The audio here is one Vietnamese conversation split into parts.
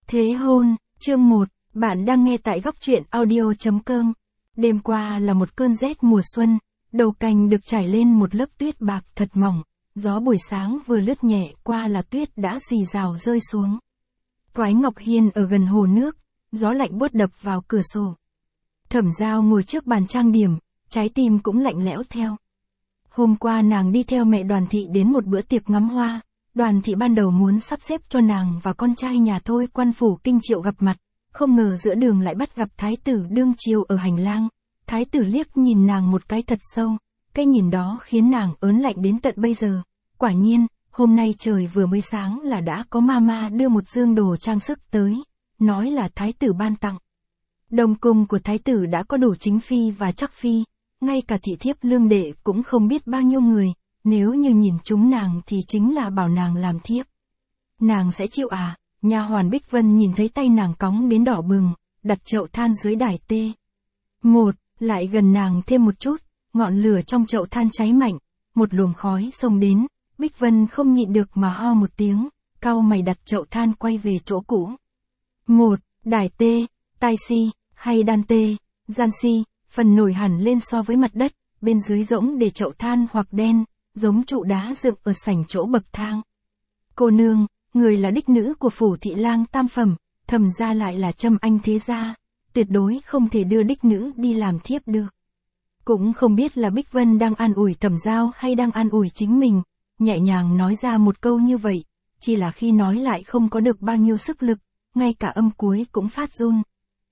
Thế hôn, chương 1, bạn đang nghe tại góc truyện audio.com. Đêm qua là một cơn rét mùa xuân, đầu cành được trải lên một lớp tuyết bạc thật mỏng, gió buổi sáng vừa lướt nhẹ qua là tuyết đã rì rào rơi xuống. Toái Ngọc Hiên ở gần hồ nước, gió lạnh buốt đập vào cửa sổ. Thẩm Giao ngồi trước bàn trang điểm, trái tim cũng lạnh lẽo theo. Hôm qua nàng đi theo mẹ Đoàn Thị đến một bữa tiệc ngắm hoa. Đoàn Thị ban đầu muốn sắp xếp cho nàng và con trai nhà Thôi Quan Phủ Kinh Triệu gặp mặt, không ngờ giữa đường lại bắt gặp Thái tử đương triều ở hành lang. Thái tử liếc nhìn nàng một cái thật sâu, cái nhìn đó khiến nàng ớn lạnh đến tận bây giờ. Quả nhiên, hôm nay trời vừa mới sáng là đã có mama đưa một dương đồ trang sức tới, nói là Thái tử ban tặng. Đồng cung của Thái tử đã có đủ chính phi và chắc phi, ngay cả thị thiếp lương đệ cũng không biết bao nhiêu người. Nếu như nhìn chúng nàng thì chính là bảo nàng làm thiếp. Nàng sẽ chịu à? Nha hoàn Bích Vân nhìn thấy tay nàng cóng đến đỏ bừng, đặt chậu than dưới đài tê. Lại gần nàng thêm một chút, ngọn lửa trong chậu than cháy mạnh, một luồng khói xông đến, Bích Vân không nhịn được mà ho một tiếng, cau mày đặt chậu than quay về chỗ cũ. Đài tê, tai si, hay đan tê, gian si, phần nổi hẳn lên so với mặt đất, bên dưới rỗng để chậu than hoặc đen, giống trụ đá dựng ở sảnh chỗ bậc thang. Cô nương, người là đích nữ của phủ thị lang tam phẩm, Thẩm gia lại là Trâm Anh thế gia, tuyệt đối không thể đưa đích nữ đi làm thiếp được. Cũng không biết là Bích Vân đang an ủi Thẩm Giao hay đang an ủi chính mình, nhẹ nhàng nói ra một câu như vậy, chỉ là khi nói lại không có được bao nhiêu sức lực, ngay cả âm cuối cũng phát run.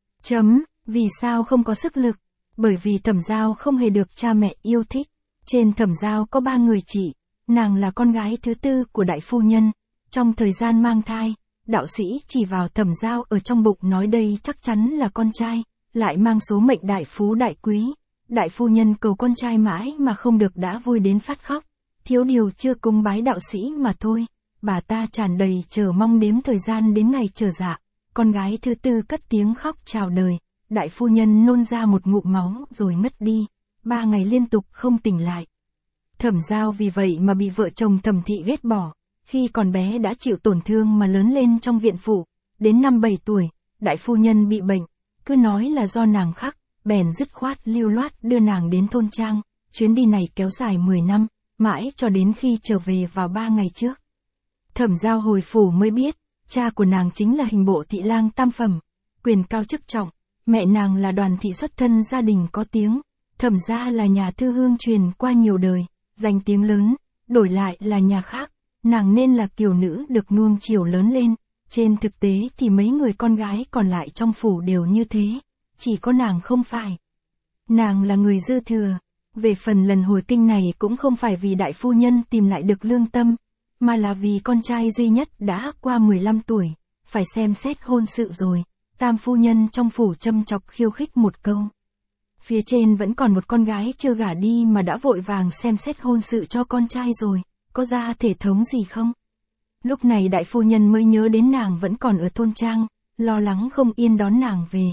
Vì sao không có sức lực? Bởi vì Thẩm Giao không hề được cha mẹ yêu thích. Trên Thẩm Giao có 3 người chị, nàng là con gái thứ tư của đại phu nhân. Trong thời gian mang thai, đạo sĩ chỉ vào Thẩm Giao ở trong bụng nói đây chắc chắn là con trai, lại mang số mệnh đại phú đại quý. Đại phu nhân cầu con trai mãi mà không được đã vui đến phát khóc, thiếu điều chưa cúng bái đạo sĩ mà thôi. Bà ta tràn đầy chờ mong đếm thời gian đến ngày trở dạ, con gái thứ tư cất tiếng khóc chào đời, đại phu nhân nôn ra một ngụm máu rồi ngất đi. 3 ngày liên tục không tỉnh lại. Thẩm Giao vì vậy mà bị vợ chồng Thẩm Thị ghét bỏ, khi còn bé đã chịu tổn thương mà lớn lên trong viện phủ, đến năm 7 tuổi, đại phu nhân bị bệnh, cứ nói là do nàng khắc, bèn dứt khoát lưu loát đưa nàng đến thôn trang, chuyến đi này kéo dài 10 năm, mãi cho đến khi trở về vào 3 ngày trước. Thẩm Giao hồi phủ mới biết, cha của nàng chính là hình bộ thị lang tam phẩm, quyền cao chức trọng, mẹ nàng là Đoàn Thị xuất thân gia đình có tiếng. Thẩm gia là nhà thư hương truyền qua nhiều đời, danh tiếng lớn, đổi lại là nhà khác, nàng nên là kiều nữ được nuông chiều lớn lên, trên thực tế thì mấy người con gái còn lại trong phủ đều như thế, chỉ có nàng không phải. Nàng là người dư thừa, về phần lần hồi kinh này cũng không phải vì đại phu nhân tìm lại được lương tâm, mà là vì con trai duy nhất đã qua 15 tuổi, phải xem xét hôn sự rồi, tam phu nhân trong phủ châm chọc khiêu khích một câu. Phía trên vẫn còn một con gái chưa gả đi mà đã vội vàng xem xét hôn sự cho con trai rồi, có ra thể thống gì không? Lúc này đại phu nhân mới nhớ đến nàng vẫn còn ở thôn trang, lo lắng không yên đón nàng về.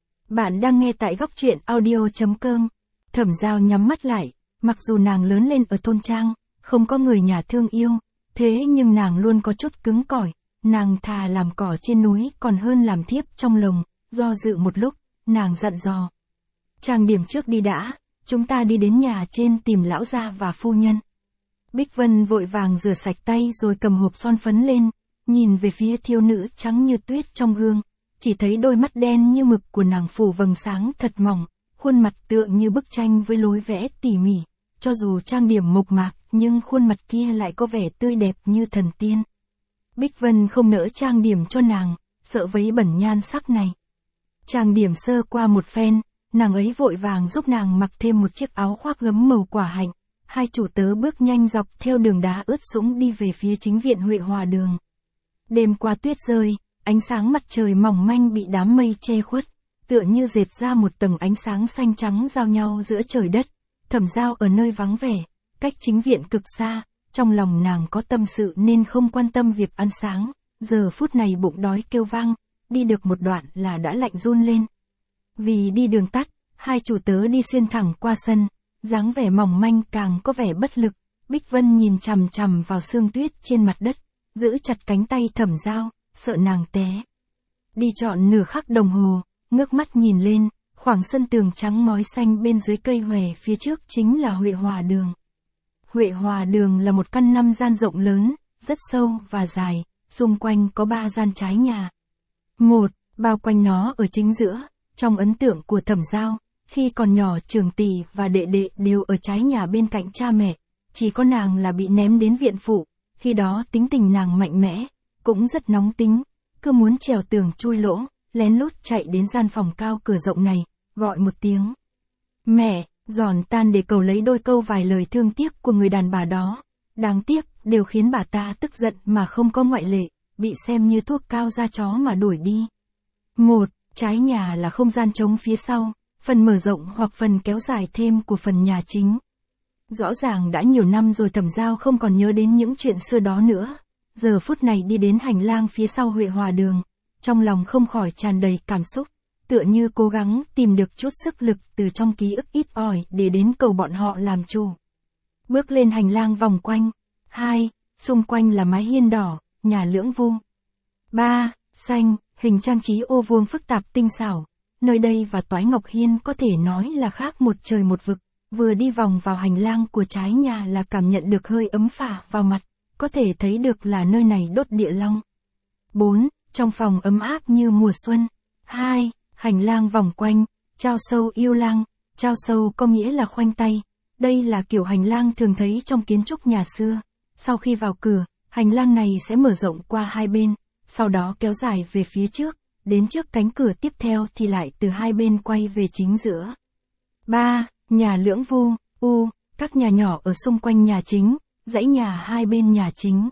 Bạn đang nghe tại góc truyện audio.com. Thẩm Giao nhắm mắt lại, mặc dù nàng lớn lên ở thôn trang, không có người nhà thương yêu, thế nhưng nàng luôn có chút cứng cỏi, nàng thà làm cỏ trên núi còn hơn làm thiếp trong lồng. Do dự một lúc, nàng dặn dò. Trang điểm trước đi đã, chúng ta đi đến nhà trên tìm lão gia và phu nhân. Bích Vân vội vàng rửa sạch tay rồi cầm hộp son phấn lên, nhìn về phía thiếu nữ trắng như tuyết trong gương, chỉ thấy đôi mắt đen như mực của nàng phủ vầng sáng thật mỏng, khuôn mặt tựa như bức tranh với lối vẽ tỉ mỉ, cho dù trang điểm mộc mạc nhưng khuôn mặt kia lại có vẻ tươi đẹp như thần tiên. Bích Vân không nỡ trang điểm cho nàng, sợ vấy bẩn nhan sắc này. Trang điểm sơ qua một phen, nàng ấy vội vàng giúp nàng mặc thêm một chiếc áo khoác gấm màu quả hạnh. Hai chủ tớ bước nhanh dọc theo đường đá ướt sũng đi về phía chính viện Huệ Hòa đường. Đêm qua tuyết rơi, ánh sáng mặt trời mỏng manh bị đám mây che khuất, tựa như dệt ra một tầng ánh sáng xanh trắng giao nhau giữa trời đất. Thẩm Giao ở nơi vắng vẻ, cách chính viện cực xa, trong lòng nàng có tâm sự nên không quan tâm việc ăn sáng, giờ phút này bụng đói kêu vang, đi được một đoạn là đã lạnh run lên. Vì đi đường tắt, hai chủ tớ đi xuyên thẳng qua sân, dáng vẻ mỏng manh càng có vẻ bất lực. Bích Vân nhìn chằm chằm vào sương tuyết trên mặt đất, giữ chặt cánh tay Thẩm Giao, sợ nàng té. Đi trọn nửa khắc đồng hồ, ngước mắt nhìn lên, khoảng sân tường trắng ngói xanh bên dưới cây huệ phía trước chính là Huệ Hòa Đường. Huệ Hòa Đường là một căn 5 gian rộng lớn, rất sâu và dài, xung quanh có 3 gian trái nhà. Một, bao quanh nó ở chính giữa, trong ấn tượng của Thẩm Giao, khi còn nhỏ Trường Tỷ và đệ đệ đều ở trái nhà bên cạnh cha mẹ, chỉ có nàng là bị ném đến viện phụ, khi đó tính tình nàng mạnh mẽ, cũng rất nóng tính, cứ muốn trèo tường chui lỗ, lén lút chạy đến gian phòng cao cửa rộng này, gọi một tiếng. Mẹ, giòn tan để cầu lấy đôi câu vài lời thương tiếc của người đàn bà đó. Đáng tiếc, đều khiến bà ta tức giận mà không có ngoại lệ, bị xem như thuốc cao da chó mà đuổi đi. Một, trái nhà là không gian trống phía sau, phần mở rộng hoặc phần kéo dài thêm của phần nhà chính. Rõ ràng đã nhiều năm rồi Thẩm Giao không còn nhớ đến những chuyện xưa đó nữa. Giờ phút này đi đến hành lang phía sau Huệ Hòa Đường, trong lòng không khỏi tràn đầy cảm xúc, tựa như cố gắng tìm được chút sức lực từ trong ký ức ít ỏi để đến cầu bọn họ làm chủ. Bước lên hành lang vòng quanh. 2. Xung quanh là mái hiên đỏ, nhà lưỡng vu. 3. Xanh, hình trang trí ô vuông phức tạp tinh xảo. Nơi đây và Toái Ngọc Hiên có thể nói là khác một trời một vực. Vừa đi vòng vào hành lang của trái nhà là cảm nhận được hơi ấm phả vào mặt, có thể thấy được là nơi này đốt địa long. 4. Trong phòng ấm áp như mùa xuân. 2. Hành lang vòng quanh, trao sâu yêu lang. Trao sâu có nghĩa là khoanh tay. Đây là kiểu hành lang thường thấy trong kiến trúc nhà xưa. Sau khi vào cửa, hành lang này sẽ mở rộng qua hai bên, sau đó kéo dài về phía trước, đến trước cánh cửa tiếp theo thì lại từ hai bên quay về chính giữa. 3. Nhà lưỡng vu, các nhà nhỏ ở xung quanh nhà chính, dãy nhà hai bên nhà chính.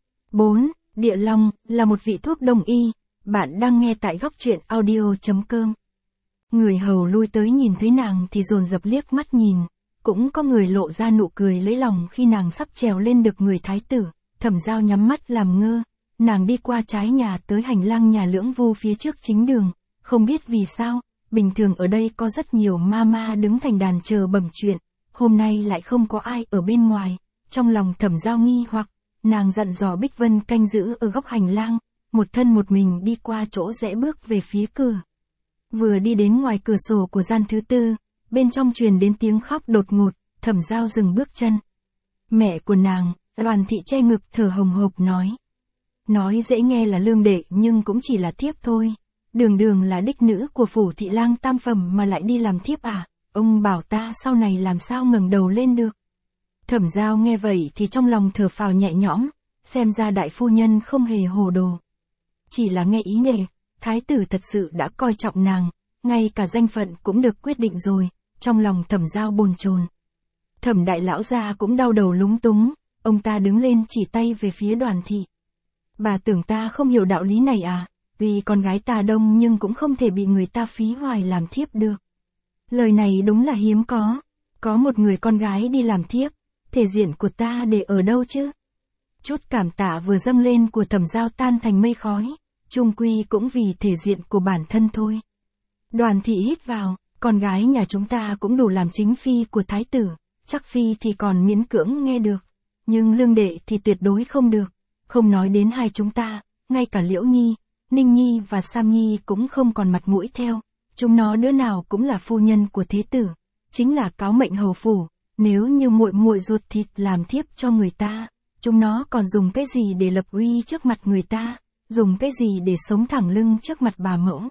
4. Địa long, là một vị thuốc đông y, bạn đang nghe tại góc truyện audio.com. Người hầu lui tới nhìn thấy nàng thì dồn dập liếc mắt nhìn, cũng có người lộ ra nụ cười lấy lòng khi nàng sắp trèo lên được người thái tử. Thẩm Giao nhắm mắt làm ngơ, nàng đi qua trái nhà tới hành lang nhà lưỡng vu phía trước chính đường, không biết vì sao, bình thường ở đây có rất nhiều mama đứng thành đàn chờ bẩm chuyện, hôm nay lại không có ai ở bên ngoài. Trong lòng Thẩm Giao nghi hoặc, nàng dặn dò Bích Vân canh giữ ở góc hành lang, một thân một mình đi qua chỗ rẽ bước về phía cửa. Vừa đi đến ngoài cửa sổ của gian thứ tư, bên trong truyền đến tiếng khóc đột ngột, Thẩm Giao dừng bước chân. Mẹ của nàng, Đoàn Thị che ngực thở hồng hộc nói. Nói dễ nghe là lương đệ nhưng cũng chỉ là thiếp thôi. Đường đường là đích nữ của phủ thị lang tam phẩm mà lại đi làm thiếp à, ông bảo ta sau này làm sao ngẩng đầu lên được. Thẩm Giao nghe vậy thì trong lòng thở phào nhẹ nhõm, xem ra đại phu nhân không hề hồ đồ. Chỉ là nghe ý nề, thái tử thật sự đã coi trọng nàng, ngay cả danh phận cũng được quyết định rồi, trong lòng Thẩm Giao bồn chồn. Thẩm đại lão gia cũng đau đầu lúng túng, ông ta đứng lên chỉ tay về phía Đoàn Thị. Bà tưởng ta không hiểu đạo lý này à, vì con gái ta đông nhưng cũng không thể bị người ta phí hoài làm thiếp được. Lời này đúng là hiếm có một người con gái đi làm thiếp, thể diện của ta để ở đâu chứ? Chút cảm tạ vừa dâng lên của Thẩm Giao tan thành mây khói, chung quy cũng vì thể diện của bản thân thôi. Đoàn Thị hít vào, con gái nhà chúng ta cũng đủ làm chính phi của thái tử, chắc phi thì còn miễn cưỡng nghe được, nhưng lương đệ thì tuyệt đối không được, không nói đến hai chúng ta, ngay cả Liễu Nhi, Ninh Nhi và Sam Nhi cũng không còn mặt mũi theo, chúng nó đứa nào cũng là phu nhân của thế tử, chính là cáo mệnh hầu phủ, nếu như muội muội ruột thịt làm thiếp cho người ta, chúng nó còn dùng cái gì để lập uy trước mặt người ta, dùng cái gì để sống thẳng lưng trước mặt bà mẫu.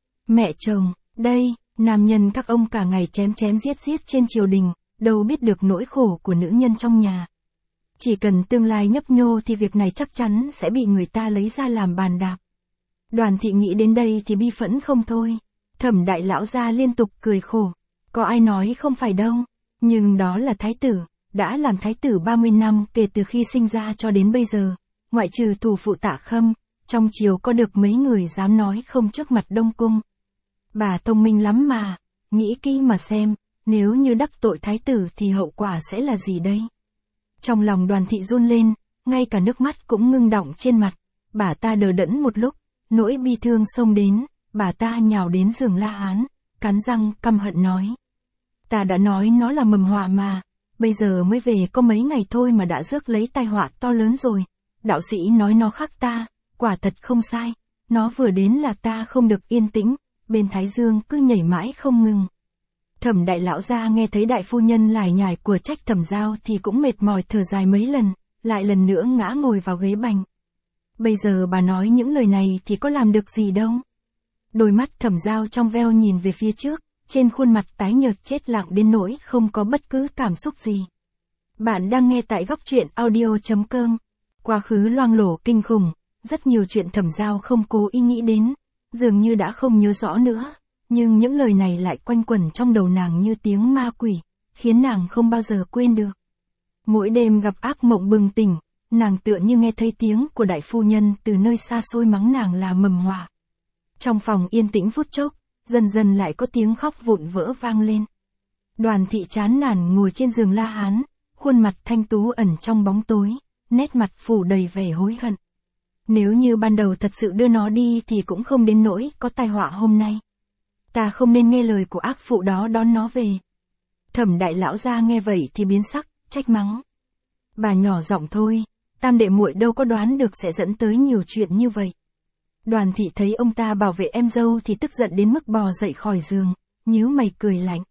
Mẹ chồng, đây, nam nhân các ông cả ngày chém giết trên triều đình, đâu biết được nỗi khổ của nữ nhân trong nhà. Chỉ cần tương lai nhấp nhô thì việc này chắc chắn sẽ bị người ta lấy ra làm bàn đạp. Đoàn Thị nghĩ đến đây thì bi phẫn không thôi. Thẩm đại lão gia liên tục cười khổ. Có ai nói không phải đâu. Nhưng đó là thái tử, đã làm thái tử 30 năm kể từ khi sinh ra cho đến bây giờ. Ngoại trừ thủ phụ Tạ Khâm, trong triều có được mấy người dám nói không trước mặt Đông Cung. Bà thông minh lắm mà, nghĩ kỹ mà xem, nếu như đắc tội thái tử thì hậu quả sẽ là gì đây? Trong lòng Đoàn Thị run lên, ngay cả nước mắt cũng ngưng đọng trên mặt. Bà ta đờ đẫn một lúc, nỗi bi thương xông đến, bà ta nhào đến giường La Hán, cắn răng căm hận nói. Ta đã nói nó là mầm họa mà, bây giờ mới về có mấy ngày thôi mà đã rước lấy tai họa to lớn rồi. Đạo sĩ nói nó khác ta, quả thật không sai, nó vừa đến là ta không được yên tĩnh, bên thái dương cứ nhảy mãi không ngừng. Thẩm đại lão gia nghe thấy đại phu nhân lải nhải của trách Thẩm Giao thì cũng mệt mỏi thở dài mấy lần, lại lần nữa ngã ngồi vào ghế bành. Bây giờ bà nói những lời này thì có làm được gì đâu. Đôi mắt Thẩm Giao trong veo nhìn về phía trước, trên khuôn mặt tái nhợt chết lặng đến nỗi không có bất cứ cảm xúc gì. Bạn đang nghe tại góc truyện audio.com. Quá khứ loang lổ kinh khủng, rất nhiều chuyện Thẩm Giao không cố ý nghĩ đến, dường như đã không nhớ rõ nữa, nhưng những lời này lại quanh quẩn trong đầu nàng như tiếng ma quỷ, khiến nàng không bao giờ quên được. Mỗi đêm gặp ác mộng bừng tỉnh, nàng tựa như nghe thấy tiếng của đại phu nhân từ nơi xa xôi mắng nàng là mầm họa. Trong phòng yên tĩnh phút chốc, dần dần lại có tiếng khóc vụn vỡ vang lên. Đoàn Thị chán nản ngồi trên giường la hán, khuôn mặt thanh tú ẩn trong bóng tối, nét mặt phủ đầy vẻ hối hận. Nếu như ban đầu thật sự đưa nó đi thì cũng không đến nỗi có tai họa hôm nay. Ta không nên nghe lời của ác phụ đó đón nó về. Thẩm đại lão gia nghe vậy thì biến sắc, trách mắng. Bà nhỏ giọng thôi, tam đệ muội đâu có đoán được sẽ dẫn tới nhiều chuyện như vậy. Đoàn Thị thấy ông ta bảo vệ em dâu thì tức giận đến mức bò dậy khỏi giường, nhíu mày cười lạnh.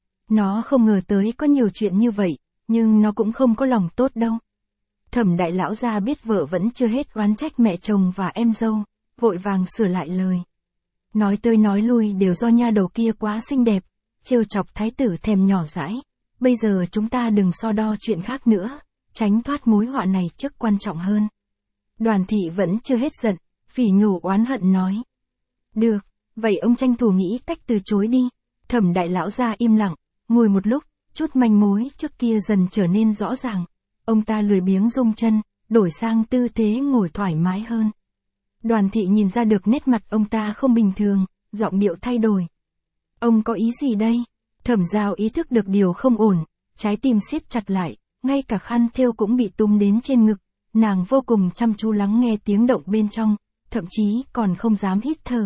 Nó không ngờ tới có nhiều chuyện như vậy, nhưng nó cũng không có lòng tốt đâu. Thẩm đại lão gia biết vợ vẫn chưa hết oán trách mẹ chồng và em dâu, vội vàng sửa lại lời. Nói tới nói lui đều do nha đầu kia quá xinh đẹp, trêu chọc thái tử thèm nhỏ dãi. Bây giờ chúng ta đừng so đo chuyện khác nữa, tránh thoát mối họa này trước quan trọng hơn. Đoàn Thị vẫn chưa hết giận, phỉ nhổ oán hận nói. Được, vậy ông tranh thủ nghĩ cách từ chối đi. Thẩm đại lão gia im lặng, ngồi một lúc, chút manh mối trước kia dần trở nên rõ ràng. Ông ta lười biếng rung chân, đổi sang tư thế ngồi thoải mái hơn. Đoàn Thị nhìn ra được nét mặt ông ta không bình thường, giọng điệu thay đổi. Ông có ý gì đây? Thẩm Giao ý thức được điều không ổn, trái tim siết chặt lại, ngay cả khăn thêu cũng bị túm đến trên ngực. Nàng vô cùng chăm chú lắng nghe tiếng động bên trong, thậm chí còn không dám hít thở.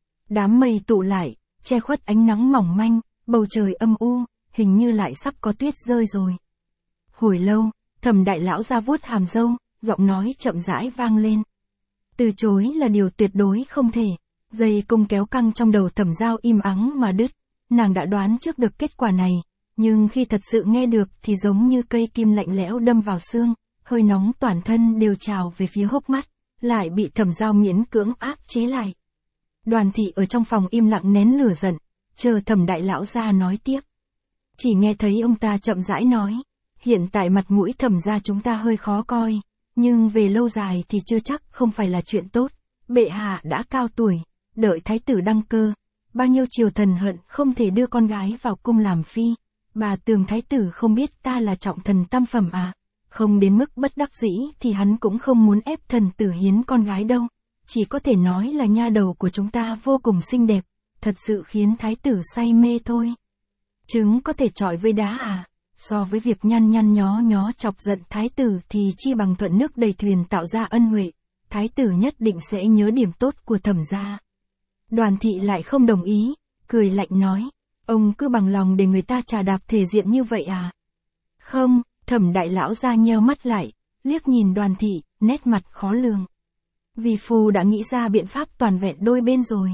Đám mây tụ lại, che khuất ánh nắng mỏng manh, bầu trời âm u, hình như lại sắp có tuyết rơi rồi. Hồi lâu, Thẩm đại lão gia vuốt hàm râu, giọng nói chậm rãi vang lên. Từ chối là điều tuyệt đối không thể. Dây cung kéo căng trong đầu Thẩm Giao im ắng mà đứt. Nàng đã đoán trước được kết quả này, nhưng khi thật sự nghe được thì giống như cây kim lạnh lẽo đâm vào xương, hơi nóng toàn thân đều trào về phía hốc mắt, lại bị Thẩm Giao miễn cưỡng áp chế lại. Đoàn Thị ở trong phòng im lặng nén lửa giận, chờ Thẩm đại lão gia nói tiếp. Chỉ nghe thấy ông ta chậm rãi nói, hiện tại mặt mũi Thẩm gia chúng ta hơi khó coi, nhưng về lâu dài thì chưa chắc không phải là chuyện tốt. Bệ hạ đã cao tuổi, đợi thái tử đăng cơ, bao nhiêu triều thần hận không thể đưa con gái vào cung làm phi. Bà Tường thái tử không biết ta là trọng thần tam phẩm à? Không đến mức bất đắc dĩ thì hắn cũng không muốn ép thần tử hiến con gái đâu. Chỉ có thể nói là nha đầu của chúng ta vô cùng xinh đẹp, thật sự khiến thái tử say mê thôi. Trứng có thể chọi với đá à? So với việc nhăn nhăn nhó nhó chọc giận thái tử thì chi bằng thuận nước đầy thuyền tạo ra ân huệ. Thái tử nhất định sẽ nhớ điểm tốt của Thẩm gia. Đoàn Thị lại không đồng ý, cười lạnh nói, ông cứ bằng lòng để người ta trà đạp thể diện như vậy à? Không, Thẩm đại lão gia nheo mắt lại, liếc nhìn Đoàn Thị, nét mặt khó lường. Vì phu đã nghĩ ra biện pháp toàn vẹn đôi bên rồi.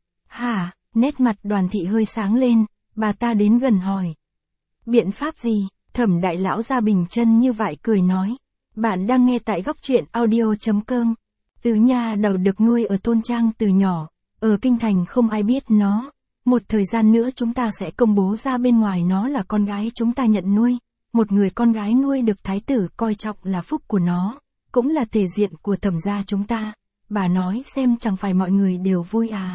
Hả? Nét mặt Đoàn Thị hơi sáng lên, bà ta đến gần hỏi. Biện pháp gì? Thẩm đại lão gia bình chân như vậy cười nói. Bạn đang nghe tại góc truyện audio.com. Tứ nha đầu được nuôi ở thôn trang từ nhỏ, ở kinh thành không ai biết nó. Một thời gian nữa chúng ta sẽ công bố ra bên ngoài nó là con gái chúng ta nhận nuôi. Một người con gái nuôi được thái tử coi trọng là phúc của nó, cũng là thể diện của Thẩm gia chúng ta. Bà nói xem chẳng phải mọi người đều vui à?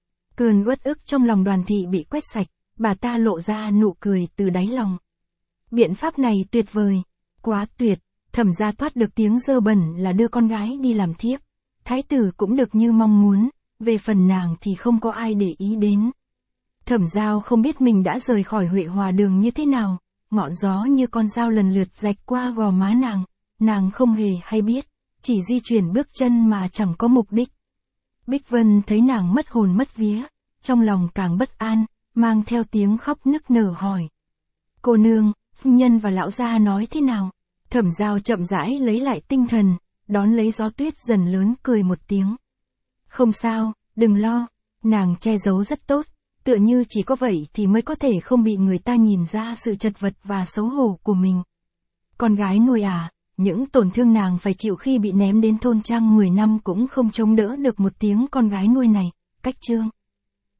Cơn uất ức trong lòng Đoàn Thị bị quét sạch, bà ta lộ ra nụ cười từ đáy lòng. Biện pháp này tuyệt vời, quá tuyệt. Thẩm gia thoát được tiếng dơ bẩn là đưa con gái đi làm thiếp. Thái tử cũng được như mong muốn, về phần nàng thì không có ai để ý đến. Thẩm Giao không biết mình đã rời khỏi Huệ Hòa Đường như thế nào, ngọn gió như con dao lần lượt rạch qua gò má nàng không hề hay biết, chỉ di chuyển bước chân mà chẳng có mục đích. Bích Vân thấy nàng mất hồn mất vía, trong lòng càng bất an, mang theo tiếng khóc nức nở hỏi. Cô nương, phu nhân và lão gia nói thế nào? Thẩm Giao chậm rãi lấy lại tinh thần, đón lấy gió tuyết dần lớn cười một tiếng. Không sao, đừng lo, nàng che giấu rất tốt, tựa như chỉ có vậy thì mới có thể không bị người ta nhìn ra sự chật vật và xấu hổ của mình. Con gái nuôi à, những tổn thương nàng phải chịu khi bị ném đến thôn trang 10 năm cũng không chống đỡ được một tiếng con gái nuôi này, cách chương.